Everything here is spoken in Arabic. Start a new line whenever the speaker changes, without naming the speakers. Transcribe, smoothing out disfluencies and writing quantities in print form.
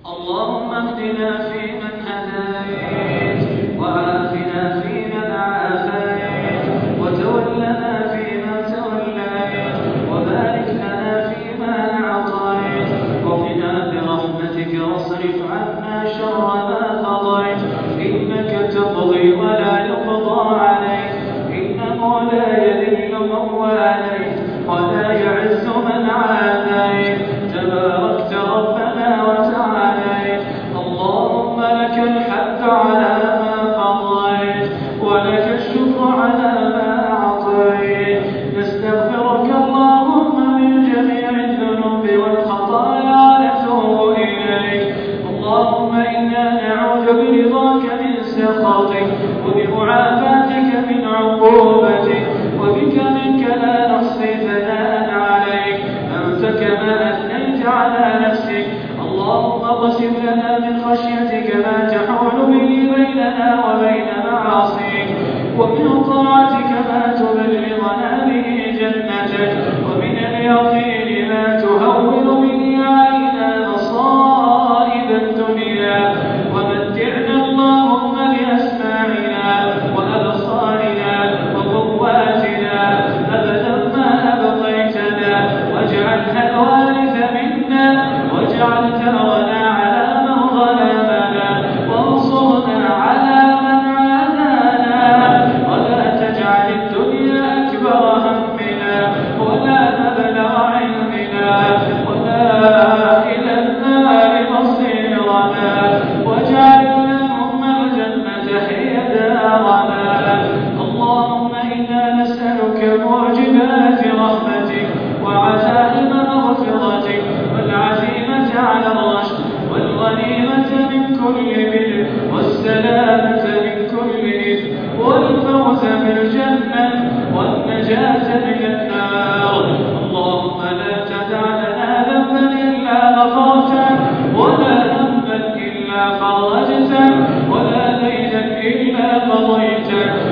اللهم اهدنا فيمن هديت، وعافنا فيمن عافيت، وتولنا فيمن توليت، وبارك لنا فيما أعطيت، وقنا برحمتك واصرف عنا شر ما قضيت، إنك تقضي ولا يقضى عليك، إنه لا يذل من واليت ولا يعز من عاديت، تباركت ربنا وتعاليت. اللهم لك الحمد على ما قضيت، ولك الشكر على ما أعطيت. نستغفرك اللهم من جميع الذنوب والخطايا ونتوب إليك. اللهم إنا نعوذ برضاك من سخطك، وبمعافاتك من عقوبتك، وبك منك لا نحصي ثناء عليك، أنت كما أثنيت على نفسك. اللهم اقسم لنا من خشيتك ما تحول به بيننا وبين معاصيك، ومن طاعتك ما تبلغنا به جنتك، ومن اليقين ما تهون به علينا مصائب الدنيا، ومتعنا اللهم بأسماعنا وأبصارنا وقواتنا أبدا ما أبقيتنا، واجعلها الوارث منا، واجعل ثأرنا على من ظلمنا، وانصرنا على من عادانا، ولا تجعل الدنيا أكبر همنا ولا مبلغ علمنا ولا إلى النار مصيرنا، واجعل اللهم الجنة هي دارنا. اللهم إنا نسألك موجبات رحمتك وعزائم مغفرتك، والعزيمة على الرشد، والغنيمة من كل بر، والسلامة من كل إثم، والفوز بالجنة، والنجاة من النار. اللهم لا تدع لنا ذنبا إلا غفرته، ولا هما إلا فرجته، ولا دينا إلا قضيته،